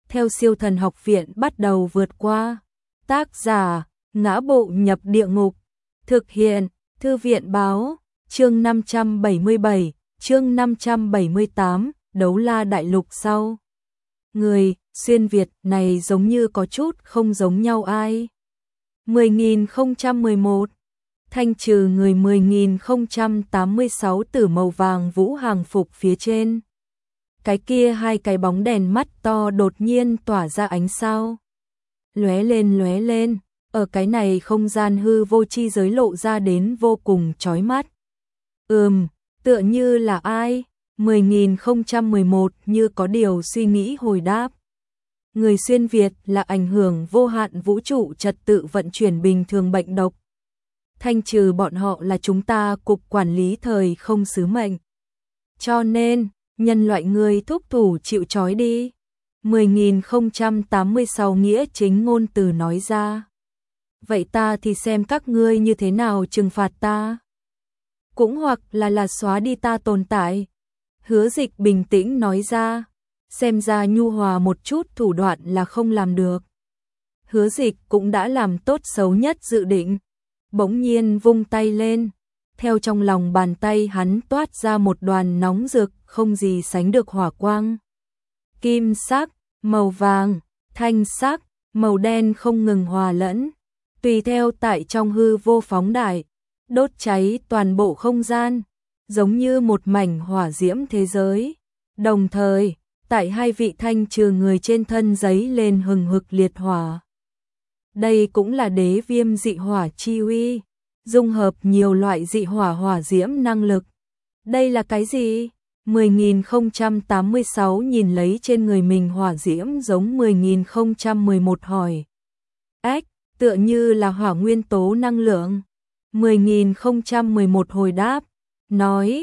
theo Siêu Thần Học Viện bắt đầu vượt qua. Tác giả: Ngã Bộ Nhập Địa Ngục. Thực hiện: Thư viện báo. Chương 577, chương 578, Đấu La Đại Lục sau. Người xuyên Việt này giống như có chút không giống nhau ai. 10.011 thanh trừ người 10.086 tử màu vàng vũ hàng phục phía trên. Cái kia hai cái bóng đèn mắt to đột nhiên tỏa ra ánh sao. Lóe lên, ở cái này không gian hư vô chi giới lộ ra đến vô cùng chói mắt. Tựa như là ai? 10.011 như có điều suy nghĩ hồi đáp. Người xuyên Việt là ảnh hưởng vô hạn vũ trụ trật tự vận chuyển bình thường bệnh độc. Thanh trừ bọn họ là chúng ta cục quản lý thời không sứ mệnh. Cho nên, nhân loại người thúc thủ chịu trói đi. 10.086 nghĩa chính ngôn từ nói ra. Vậy ta thì xem các ngươi như thế nào trừng phạt ta. Cũng hoặc là xóa đi ta tồn tại. Hứa Dịch bình tĩnh nói ra. Xem ra nhu hòa một chút thủ đoạn là không làm được. Hứa Dịch cũng đã làm tốt xấu nhất dự định. Bỗng nhiên vung tay lên. Theo trong lòng bàn tay hắn toát ra một đoàn nóng rực không gì sánh được hỏa quang. Kim sắc, màu vàng, thanh sắc, màu đen không ngừng hòa lẫn. Tùy theo tại trong hư vô phóng đại, đốt cháy toàn bộ không gian, giống như một mảnh hỏa diễm thế giới. Đồng thời, tại hai vị thanh trừ người trên thân giấy lên hừng hực liệt hỏa. Đây cũng là đế viêm dị hỏa chi uy, dung hợp nhiều loại dị hỏa hỏa diễm năng lực. Đây là cái gì? 10.086 nhìn lấy trên người mình hỏa diễm giống 10.011 hỏi. Ách, tựa như là hỏa nguyên tố năng lượng. 10.011 hồi đáp, nói.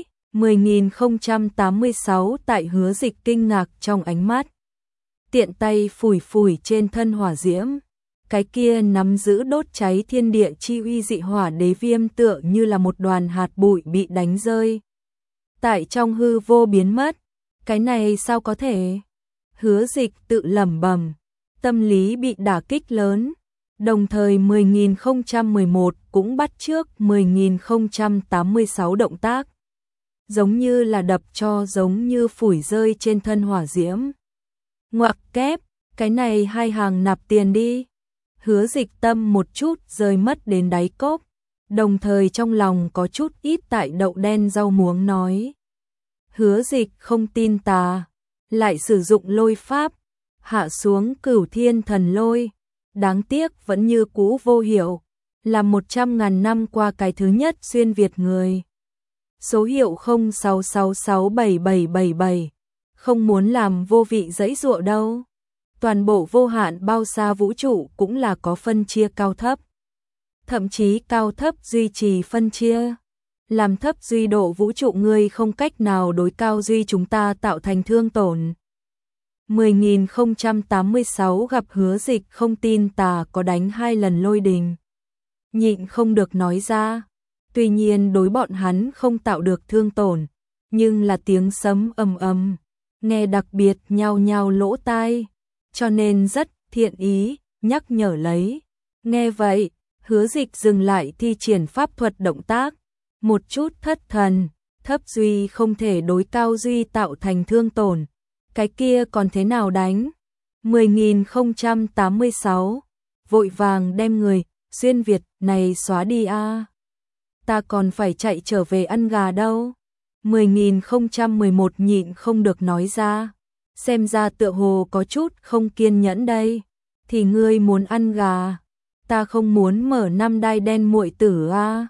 10.086 tại Hứa Dịch kinh ngạc trong ánh mắt. Tiện tay phủi trên thân hỏa diễm. Cái kia nắm giữ đốt cháy thiên địa chi uy dị hỏa đế viêm tựa như là một đoàn hạt bụi bị đánh rơi. Tại trong hư vô biến mất. Cái này sao có thể? Hứa Dịch tự lẩm bẩm, tâm lý bị đả kích lớn. Đồng thời 10.011 cũng bắt chước 10.086 động tác. Giống như là đập cho giống như phủi rơi trên thân hỏa diễm. Ngoặc kép, cái này hai hàng nạp tiền đi. Hứa Dịch tâm một chút rơi mất đến đáy cốc. Đồng thời trong lòng có chút ít tại đậu đen rau muống nói. Hứa Dịch không tin tà, lại sử dụng lôi pháp, hạ xuống Cửu Thiên Thần Lôi. Đáng tiếc vẫn như cũ vô hiệu, là 100.000 năm qua cái thứ nhất xuyên Việt người. Số hiệu 06667777, không muốn làm vô vị dãy dụa đâu. Toàn bộ vô hạn bao xa vũ trụ cũng là có phân chia cao thấp. Thậm chí cao thấp duy trì phân chia. Làm thấp duy độ vũ trụ người không cách nào đối cao duy chúng ta tạo thành thương tổn. 10.086 gặp Hứa Dịch không tin tà có đánh 2 lần lôi đình. Nhịn không được nói ra. Tuy nhiên đối bọn hắn không tạo được thương tổn, nhưng là tiếng sấm ầm ầm, nghe đặc biệt nhao nhao lỗ tai, cho nên rất thiện ý, nhắc nhở lấy. Nghe vậy, Hứa Dịch dừng lại thi triển pháp thuật động tác, một chút thất thần, thấp duy không thể đối cao duy tạo thành thương tổn, cái kia còn thế nào đánh? 10.086 vội vàng đem người xuyên Việt này xóa đi a. Ta còn phải chạy trở về ăn gà đâu. 10.011 nhịn không được nói ra. Xem ra tựa hồ có chút không kiên nhẫn đây. Thì ngươi muốn ăn gà. Ta không muốn mở 5 đai đen muội tử a.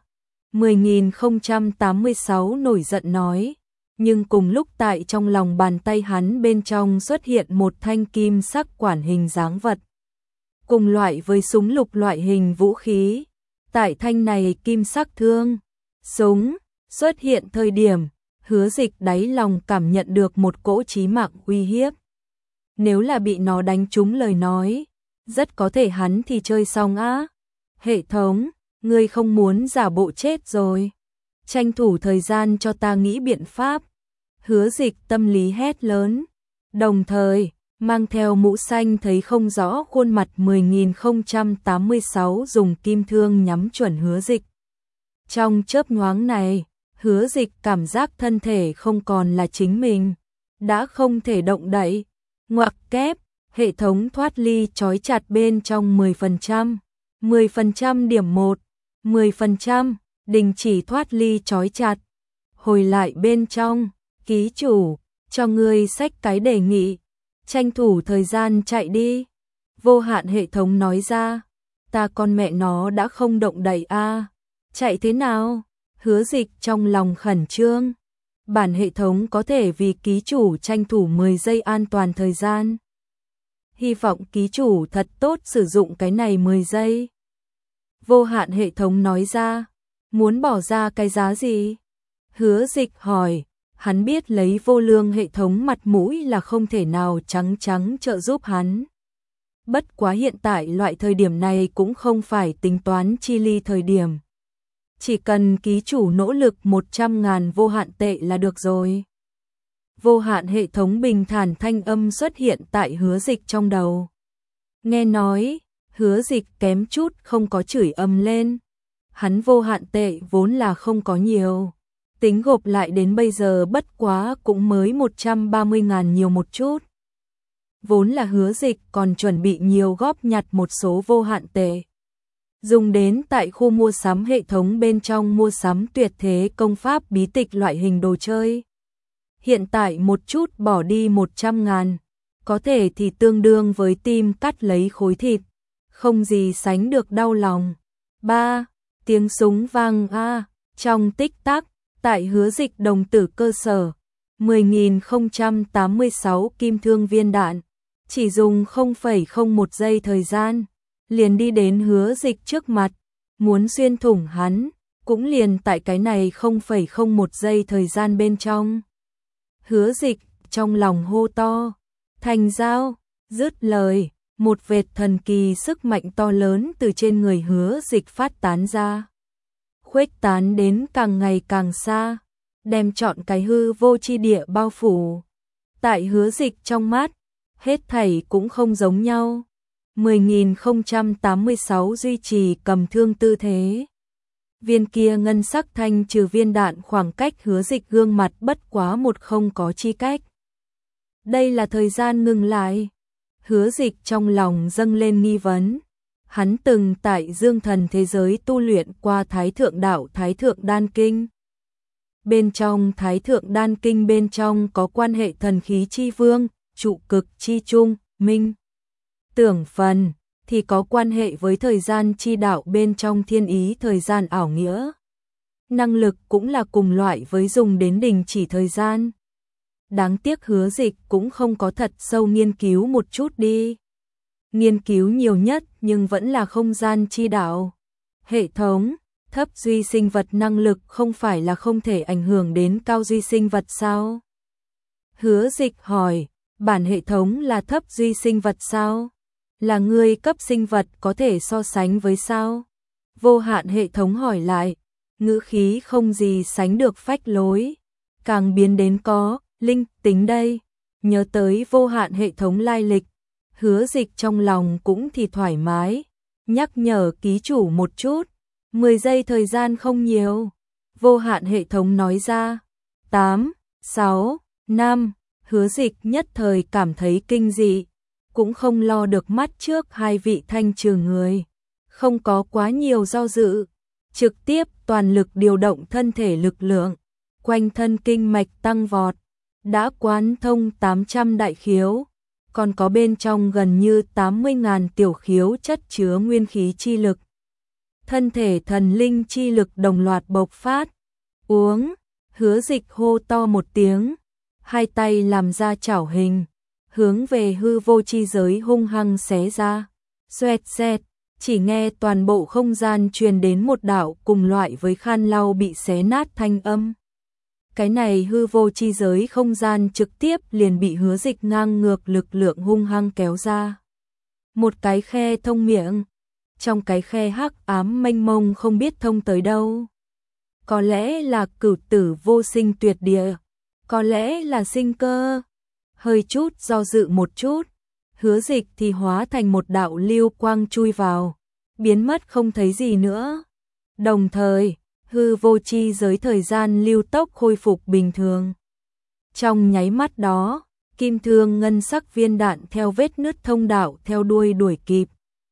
10.086 nổi giận nói. Nhưng cùng lúc tại trong lòng bàn tay hắn bên trong xuất hiện một thanh kim sắc quản hình dáng vật. Cùng loại với súng lục loại hình vũ khí. Tại thanh này kim sắc thương, súng, xuất hiện thời điểm, Hứa Dịch đáy lòng cảm nhận được một cỗ chí mạng uy hiếp. Nếu là bị nó đánh trúng lời nói, rất có thể hắn thì chơi xong á. Hệ thống, ngươi không muốn giả bộ chết rồi. Tranh thủ thời gian cho ta nghĩ biện pháp. Hứa Dịch tâm lý hét lớn. Đồng thời, mang theo mũ xanh thấy không rõ khuôn mặt 10.086 dùng kim thương nhắm chuẩn Hứa Dịch. Trong chớp nhoáng này, Hứa Dịch cảm giác thân thể không còn là chính mình, đã không thể động đậy. Ngoặc kép, hệ thống thoát ly trói chặt bên trong 10%, 10% điểm 1, 10%, đình chỉ thoát ly trói chặt. Hồi lại bên trong, ký chủ, cho ngươi xách cái đề nghị, tranh thủ thời gian chạy đi. Vô hạn hệ thống nói ra, ta con mẹ nó đã không động đậy a, chạy thế nào? Hứa Dịch trong lòng khẩn trương. Bản hệ thống có thể vì ký chủ tranh thủ 10 giây an toàn thời gian. Hy vọng ký chủ thật tốt sử dụng cái này 10 giây. Vô hạn hệ thống nói ra, muốn bỏ ra cái giá gì? Hứa Dịch hỏi, hắn biết lấy vô lương hệ thống mặt mũi là không thể nào trắng trợ giúp hắn. Bất quá hiện tại loại thời điểm này cũng không phải tính toán chi ly thời điểm. Chỉ cần ký chủ nỗ lực 100.000 vô hạn tệ là được rồi. Vô hạn hệ thống bình thản thanh âm xuất hiện tại Hứa Dịch trong đầu. Nghe nói, Hứa Dịch kém chút không có chửi ầm lên. Hắn vô hạn tệ vốn là không có nhiều. Tính gộp lại đến bây giờ bất quá cũng mới 130.000 nhiều một chút. Vốn là Hứa Dịch còn chuẩn bị nhiều góp nhặt một số vô hạn tệ. Dùng đến tại khu mua sắm hệ thống bên trong mua sắm tuyệt thế công pháp bí tịch loại hình đồ chơi. Hiện tại một chút bỏ đi 100.000, có thể thì tương đương với tim cắt lấy khối thịt, không gì sánh được đau lòng. 3. Tiếng súng vang trong tích tắc, tại Hứa Dịch đồng tử cơ sở, 10.086 kim thương viên đạn, chỉ dùng 0,01 giây thời gian, liền đi đến Hứa Dịch trước mặt, muốn xuyên thủng hắn, cũng liền tại cái này 0,01 giây thời gian bên trong. Hứa Dịch trong lòng hô to, thành giao, dứt lời, một vệt thần kỳ sức mạnh to lớn từ trên người Hứa Dịch phát tán ra. Khuếch tán đến càng ngày càng xa, đem trọn cái hư vô chi địa bao phủ. Tại Hứa Dịch trong mắt, hết thảy cũng không giống nhau. 10.086 duy trì cầm thương tư thế. Viên kia ngân sắc thanh trừ viên đạn khoảng cách Hứa Dịch gương mặt bất quá một không có chi cách. Đây là thời gian ngừng lại. Hứa Dịch trong lòng dâng lên nghi vấn. Hắn từng tại Dương Thần thế giới tu luyện qua Thái Thượng Đạo Thái Thượng Đan Kinh. Bên trong Thái Thượng Đan Kinh bên trong có quan hệ thần khí chi vương, trụ cực chi trung, minh. Tưởng phần thì có quan hệ với thời gian chi đạo bên trong thiên ý thời gian ảo nghĩa. Năng lực cũng là cùng loại với dùng đến đình chỉ thời gian. Đáng tiếc Hứa Dịch cũng không có thật sâu nghiên cứu một chút đi. Nghiên cứu nhiều nhất nhưng vẫn là không gian chi đạo. Hệ thống, thấp duy sinh vật năng lực không phải là không thể ảnh hưởng đến cao duy sinh vật sao? Hứa Dịch hỏi, bản hệ thống là thấp duy sinh vật sao? Là ngươi cấp sinh vật có thể so sánh với sao? Vô hạn hệ thống hỏi lại, ngữ khí không gì sánh được phách lối, càng biến đến có linh tính đây. Nhớ tới vô hạn hệ thống lai lịch, Hứa Dịch trong lòng cũng thì thoải mái, nhắc nhở ký chủ một chút, 10 giây thời gian không nhiều. Vô hạn hệ thống nói ra, 8, 6, 5, Hứa Dịch nhất thời cảm thấy kinh dị, cũng không lo được mắt trước hai vị thanh trừ người, không có quá nhiều do dự, trực tiếp toàn lực điều động thân thể lực lượng, quanh thân kinh mạch tăng vọt, đã quán thông 800 đại khiếu, còn có bên trong gần như 80.000 tiểu khiếu chất chứa nguyên khí chi lực. Thân thể thần linh chi lực đồng loạt bộc phát. Uống, Hứa Dịch hô to một tiếng, hai tay làm ra chảo hình, hướng về hư vô chi giới hung hăng xé ra. Xoẹt xẹt, chỉ nghe toàn bộ không gian truyền đến một đạo cùng loại với khan lau bị xé nát thanh âm. Cái này hư vô chi giới không gian trực tiếp liền bị Hứa Dịch ngang ngược lực lượng hung hăng kéo ra. Một cái khe thông miệng, trong cái khe hắc ám mênh mông không biết thông tới đâu. Có lẽ là cửu tử vô sinh tuyệt địa, có lẽ là sinh cơ. hơi chút do dự một chút, Hứa Dịch thì hóa thành một đạo lưu quang chui vào, biến mất không thấy gì nữa. Đồng thời, hư vô chi giới thời gian lưu tốc khôi phục bình thường. Trong nháy mắt đó, kim thương ngân sắc viên đạn theo vết nứt thông đạo theo đuôi đuổi kịp.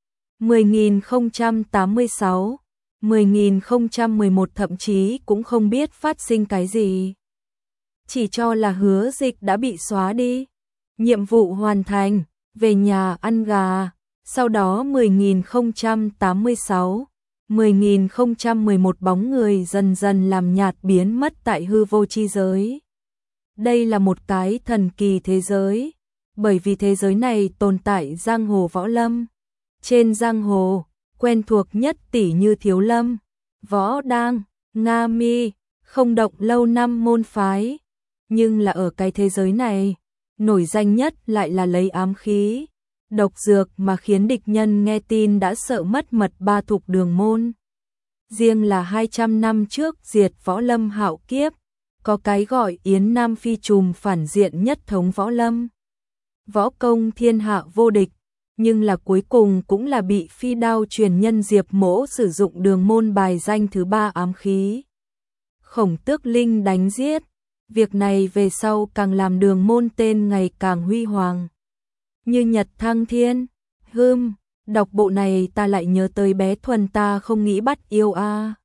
10.086, 10.011 thậm chí cũng không biết phát sinh cái gì. Chỉ cho là Hứa Dịch đã bị xóa đi. Nhiệm vụ hoàn thành, về nhà ăn gà. Sau đó 10.086, 10.011 bóng người dần dần làm nhạt biến mất tại hư vô chi giới. Đây là một cái thần kỳ thế giới, bởi vì thế giới này tồn tại giang hồ võ lâm. Trên giang hồ, quen thuộc nhất tỷ như Thiếu Lâm, Võ Đang, Nga Mi, không động lâu năm môn phái. Nhưng là ở cái thế giới này, nổi danh nhất lại là lấy ám khí, độc dược mà khiến địch nhân nghe tin đã sợ mất mật 3 thục đường môn. Riêng là 200 năm trước diệt võ lâm hạo kiếp, có cái gọi Yến Nam Phi trùm phản diện nhất thống võ lâm. Võ công thiên hạ vô địch, nhưng là cuối cùng cũng là bị phi đao truyền nhân Diệp Mỗ sử dụng đường môn bài danh thứ 3 ám khí Khổng Tước Linh đánh giết. Việc này về sau càng làm đường môn tên ngày càng huy hoàng. Như Nhật Thăng Thiên, đọc bộ này ta lại nhớ tới bé Thuần ta không nghĩ bắt yêu a.